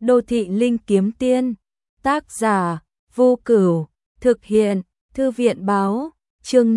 Đô thị linh kiếm tiên, tác giả, Vô Cửu, thực hiện, Thư viện báo, chương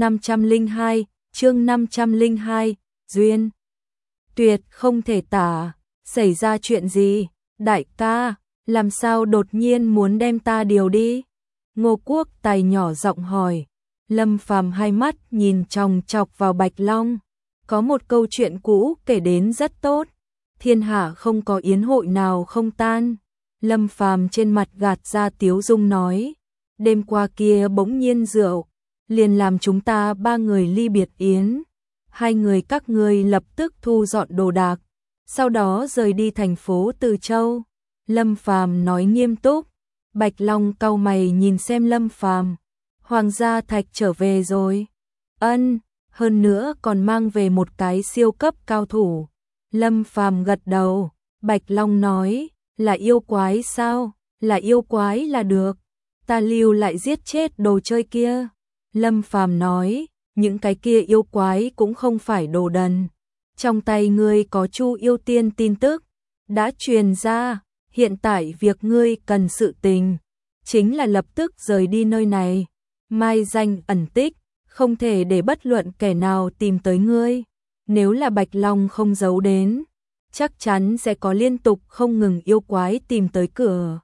502, duyên. Tuyệt không thể tả, xảy ra chuyện gì, đại ca, làm sao đột nhiên muốn đem ta điều đi? Ngô Quốc Tài nhỏ giọng hỏi. Lâm Phàm hai mắt nhìn chòng chọc vào Bạch Long, có một câu chuyện cũ kể đến rất tốt, thiên hạ không có yến hội nào không tan. Lâm Phàm trên mặt gạt ra tiếu dung nói, đêm qua kia bỗng nhiên rượu, liền làm chúng ta ba người ly biệt yến. Hai người các ngươi lập tức thu dọn đồ đạc, sau đó rời đi thành phố Từ Châu. Lâm Phàm nói nghiêm túc. Bạch Long cau mày nhìn xem Lâm Phàm. Hoàng gia Thạch trở về rồi. Ân, hơn nữa còn mang về một cái siêu cấp cao thủ. Lâm Phàm gật đầu. Bạch Long nói, là yêu quái sao? Là yêu quái là được. Ta lưu lại giết chết đồ chơi kia. Lâm Phàm nói, những cái kia yêu quái cũng không phải đồ đần. Trong tay ngươi có Chu Yêu Tiên tin tức đã truyền ra, hiện tại việc ngươi cần sự tình chính là lập tức rời đi nơi này, mai danh ẩn tích, không thể để bất luận kẻ nào tìm tới ngươi. Nếu là Bạch Long không giấu đến, chắc chắn sẽ có liên tục không ngừng yêu quái tìm tới cửa,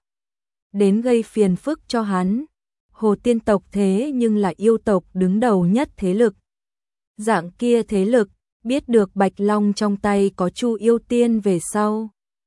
đến gây phiền phức cho hắn. Hồ Tiên tộc thế nhưng là yêu tộc đứng đầu nhất thế lực. Dạng kia thế lực, biết được Bạch Long trong tay có Chu Yêu Tiên về sau,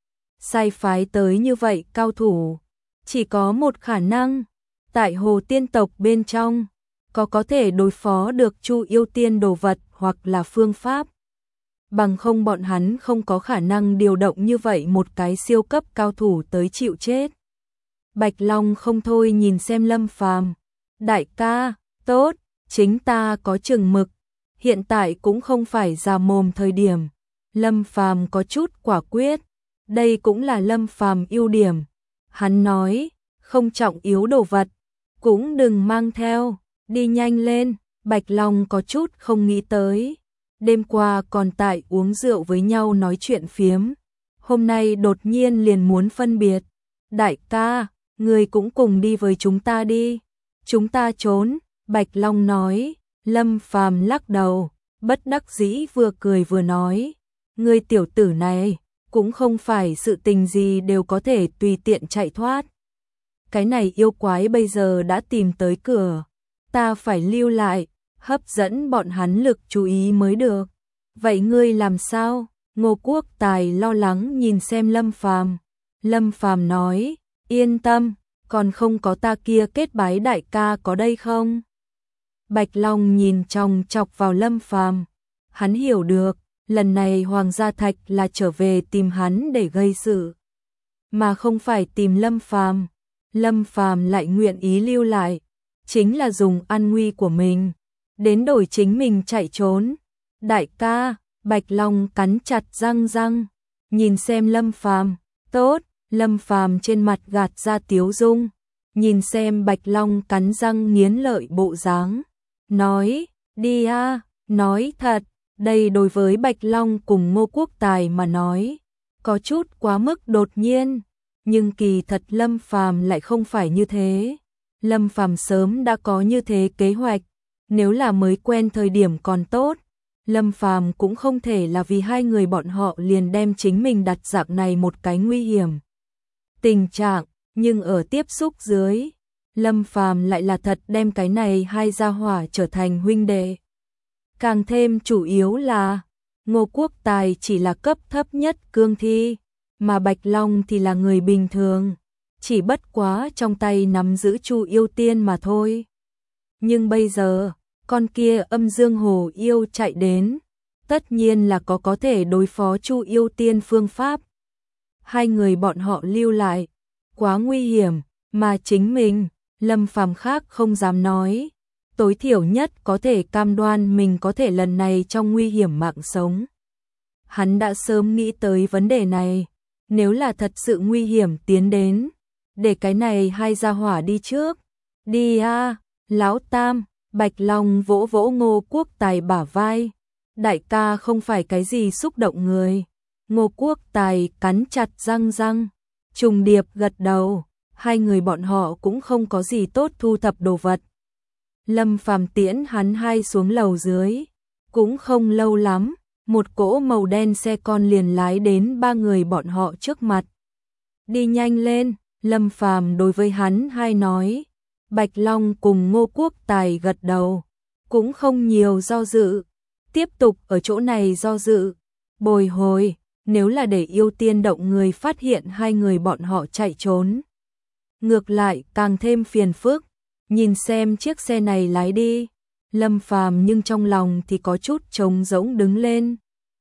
sai phái tới như vậy cao thủ, chỉ có một khả năng, tại Hồ Tiên tộc bên trong, có thể đối phó được Chu Yêu Tiên đồ vật hoặc là phương pháp. Bằng không bọn hắn không có khả năng điều động như vậy một cái siêu cấp cao thủ tới chịu chết. Bạch Long không thôi nhìn xem Lâm Phàm. Đại ca, tốt, chính ta có chừng mực, hiện tại cũng không phải già mồm thời điểm. Lâm Phàm có chút quả quyết, đây cũng là Lâm Phàm ưu điểm. Hắn nói, không trọng yếu đồ vật, cũng đừng mang theo, đi nhanh lên. Bạch Long có chút không nghĩ tới, đêm qua còn tại uống rượu với nhau nói chuyện phiếm, hôm nay đột nhiên liền muốn phân biệt. Đại ca, người cũng cùng đi với chúng ta đi. Chúng ta trốn. Bạch Long nói. Lâm Phàm lắc đầu, bất đắc dĩ vừa cười vừa nói, ngươi tiểu tử này, cũng không phải sự tình gì đều có thể tùy tiện chạy thoát. Cái này yêu quái bây giờ đã tìm tới cửa, ta phải lưu lại, hấp dẫn bọn hắn lực chú ý mới được. Vậy ngươi làm sao? Ngô Quốc Tài lo lắng nhìn xem Lâm Phàm. Lâm Phàm nói, yên tâm, còn không có ta kia kết bái đại ca có đây không? Bạch Long nhìn chòng chọc vào Lâm Phàm, hắn hiểu được, lần này Hoàng gia Thạch là trở về tìm hắn để gây sự, mà không phải tìm Lâm Phàm. Lâm Phàm lại nguyện ý lưu lại, chính là dùng an nguy của mình đến đổi chính mình chạy trốn. Đại ca, Bạch Long cắn chặt răng, nhìn xem Lâm Phàm. Tốt. Lâm Phàm trên mặt gạt ra tiếu dung, nhìn xem Bạch Long cắn răng nghiến lợi bộ dáng, nói, đi a. Nói thật, đây đối với Bạch Long cùng Ngô Quốc Tài mà nói, có chút quá mức đột nhiên, nhưng kỳ thật Lâm Phàm lại không phải như thế. Lâm Phàm sớm đã có như thế kế hoạch, nếu là mới quen thời điểm còn tốt, Lâm Phàm cũng không thể là vì hai người bọn họ liền đem chính mình đặt dạng này một cái nguy hiểm tình trạng, nhưng ở tiếp xúc dưới, Lâm Phàm lại là thật đem cái này hai gia hỏa trở thành huynh đệ. Càng thêm chủ yếu là, Ngô Quốc Tài chỉ là cấp thấp nhất cương thi, mà Bạch Long thì là người bình thường, chỉ bất quá trong tay nắm giữ Chu Yêu Tiên mà thôi. Nhưng bây giờ, con kia âm dương hồ yêu chạy đến, tất nhiên là có thể đối phó Chu Yêu Tiên phương pháp. Hai người bọn họ lưu lại, quá nguy hiểm, mà chính mình, Lâm Phàm khác không dám nói, tối thiểu nhất có thể cam đoan mình có thể lần này trong nguy hiểm mạng sống. Hắn đã sớm nghĩ tới vấn đề này, nếu là thật sự nguy hiểm tiến đến, để cái này hai gia hỏa đi trước. Đi a, Lão Tam. Bạch Long vỗ vỗ Ngô Quốc Tài bả vai, đại ca không phải cái gì xúc động người. Ngô Quốc Tài cắn chặt răng, trùng điệp gật đầu, hai người bọn họ cũng không có gì tốt thu thập đồ vật. Lâm Phàm tiễn hắn hai xuống lầu dưới, cũng không lâu lắm, một cỗ màu đen xe con liền lái đến ba người bọn họ trước mặt. Đi nhanh lên, Lâm Phàm đối với hắn hai nói. Bạch Long cùng Ngô Quốc Tài gật đầu, cũng không nhiều do dự, tiếp tục ở chỗ này do dự, bồi hồi, nếu là để Yêu Tiên Động người phát hiện hai người bọn họ chạy trốn. Ngược lại càng thêm phiền phức, nhìn xem chiếc xe này lái đi, Lâm Phàm nhưng trong lòng thì có chút trống rỗng đứng lên.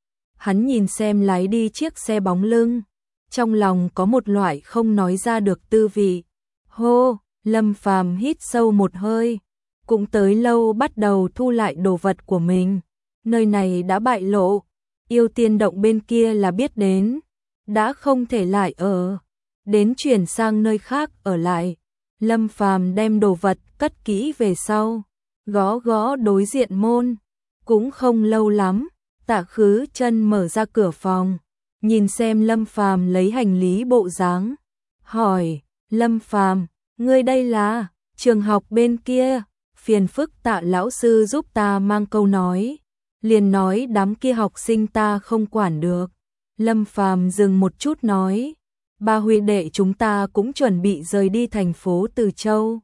Hắn nhìn xem lái đi chiếc xe bóng lưng, trong lòng có một loại không nói ra được tư vị. Hô, Lâm Phàm hít sâu một hơi, cũng tới lâu bắt đầu thu lại đồ vật của mình. Nơi này đã bại lộ, Yêu Tiên Động bên kia là biết đến, đã không thể lại ở, đến chuyển sang nơi khác ở lại. Lâm Phàm đem đồ vật cất kỹ về sau, gõ gõ đối diện môn, cũng không lâu lắm, Tạ Khứ Chân mở ra cửa phòng, nhìn xem Lâm Phàm lấy hành lý bộ dáng, hỏi: "Lâm Phàm, ngươi đây là trường học bên kia, phiền phức Tạ lão sư giúp ta mang câu nói." Liền nói đám kia học sinh ta không quản được. Lâm Phàm dừng một chút nói: "Ba huynh đệ chúng ta cũng chuẩn bị rời đi thành phố Từ Châu.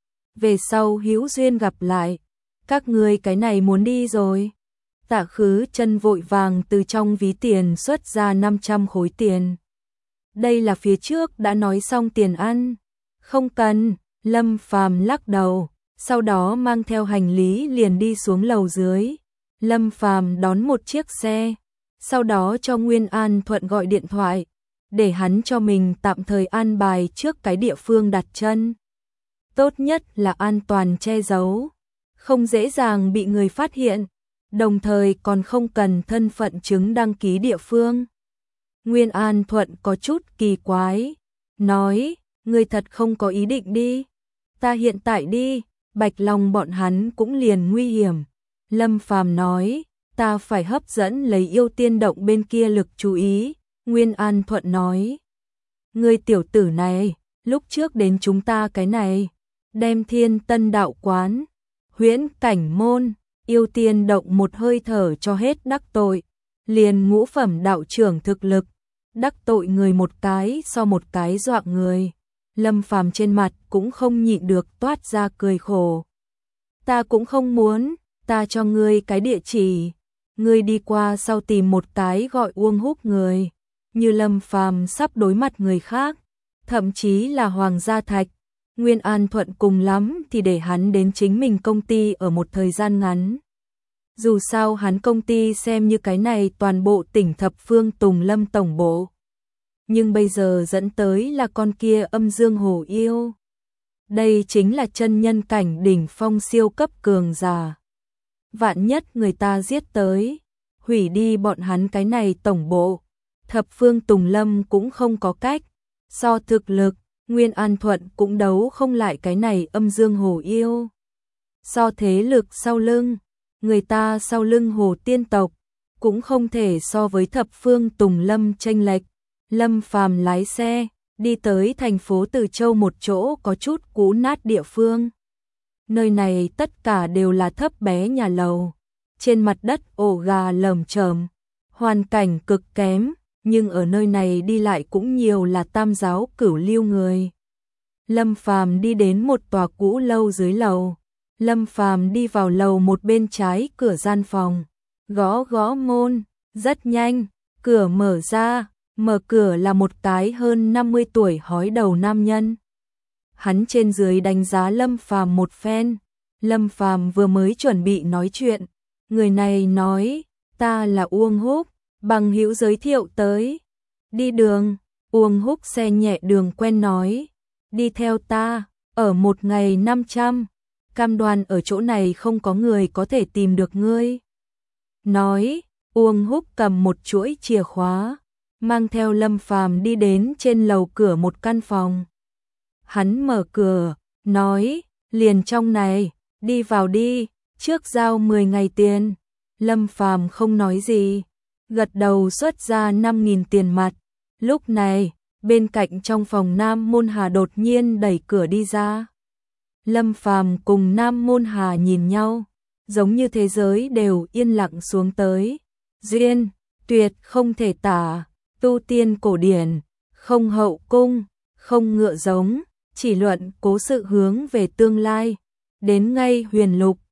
Về sau hữu duyên gặp lại, các ngươi cái này muốn đi rồi." Tạ Khứ Chân vội vàng từ trong ví tiền xuất ra 500 khối tiền. Đây là phía trước đã nói xong tiền ăn. Không cần, Lâm Phàm lắc đầu, sau đó mang theo hành lý liền đi xuống lầu dưới. Lâm Phàm đón một chiếc xe, sau đó cho Nguyên An Thuận gọi điện thoại, để hắn cho mình tạm thời an bài trước cái địa phương đặt chân. Tốt nhất là an toàn che giấu, không dễ dàng bị người phát hiện, đồng thời còn không cần thân phận chứng đăng ký địa phương. Nguyên An Thuận có chút kỳ quái, nói: "Ngươi thật không có ý định đi? Ta hiện tại đi, Bạch Long bọn hắn cũng liền nguy hiểm." Lâm Phàm nói: "Ta phải hấp dẫn lấy Yêu Tiên Động bên kia lực chú ý." Nguyên An Thuận nói: "Ngươi tiểu tử này, lúc trước đến chúng ta cái này, đem Thiên Tân Đạo Quán, Huyễn Cảnh Môn, Yêu Tiên Động một hơi thở cho hết đắc tội, liền ngũ phẩm đạo trưởng thực lực, đắc tội người một cái so một cái dọa người." Lâm Phàm trên mặt cũng không nhịn được toát ra cười khổ. "Ta cũng không muốn, ta cho ngươi cái địa chỉ, ngươi đi qua sau tìm một cái gọi Uông Húc người." Như Lâm Phàm sắp đối mặt người khác, thậm chí là Hoàng Gia Thạch, Nguyên An Thuận cùng lắm thì để hắn đến chính mình công ty ở một thời gian ngắn. Dù sao hắn công ty xem như cái này toàn bộ tỉnh Thập Phương Tùng Lâm tổng bộ. Nhưng bây giờ dẫn tới là con kia Âm Dương Hổ Yêu. Đây chính là chân nhân cảnh đỉnh phong siêu cấp cường giả. Vạn nhất người ta giết tới, hủy đi bọn hắn cái này tổng bộ, Thập Phương Tùng Lâm cũng không có cách. So thực lực, Nguyên An Thuận cũng đấu không lại cái này Âm Dương Hổ Yêu. So thế lực sau lưng, người ta sau lưng Hồ Tiên tộc, cũng không thể so với Thập Phương Tùng Lâm chênh lệch. Lâm Phàm lái xe, đi tới thành phố Từ Châu một chỗ có chút cũ nát địa phương. Nơi này tất cả đều là thấp bé nhà lầu, trên mặt đất ổ gà lởm chởm, hoàn cảnh cực kém, nhưng ở nơi này đi lại cũng nhiều là tam giáo cửu lưu người. Lâm Phàm đi đến một tòa cũ lâu dưới lầu. Lâm Phàm đi vào lầu một bên trái cửa gian phòng, gõ gõ môn, rất nhanh, cửa mở ra, mở cửa là một cái hơn 50 tuổi hói đầu nam nhân. Hắn trên dưới đánh giá Lâm Phàm một phen. Lâm Phàm vừa mới chuẩn bị nói chuyện, người này nói: "Ta là Uông Húc, bằng hữu giới thiệu tới." "Đi đường." Uông Húc xe nhẹ đường quen nói: "Đi theo ta, ở một ngày 500, cam đoan ở chỗ này không có người có thể tìm được ngươi." Nói, Uông Húc cầm một chuỗi chìa khóa, mang theo Lâm Phàm đi đến trên lầu cửa một căn phòng. Hắn mở cửa, nói: "Liền trong này, đi vào đi, trước giao 10 ngày tiền." Lâm Phàm không nói gì, gật đầu xuất ra 5.000 tiền mặt. Lúc này, Bên cạnh trong phòng Nam Môn Hà đột nhiên đẩy cửa đi ra. Lâm Phàm cùng Nam Môn Hà nhìn nhau, giống như thế giới đều yên lặng xuống tới. Duyên, tuyệt không thể tả, tu tiên cổ điển, không hậu cung, không ngựa giống, chỉ luận cố sự hướng về tương lai. Đến ngay huyền lục,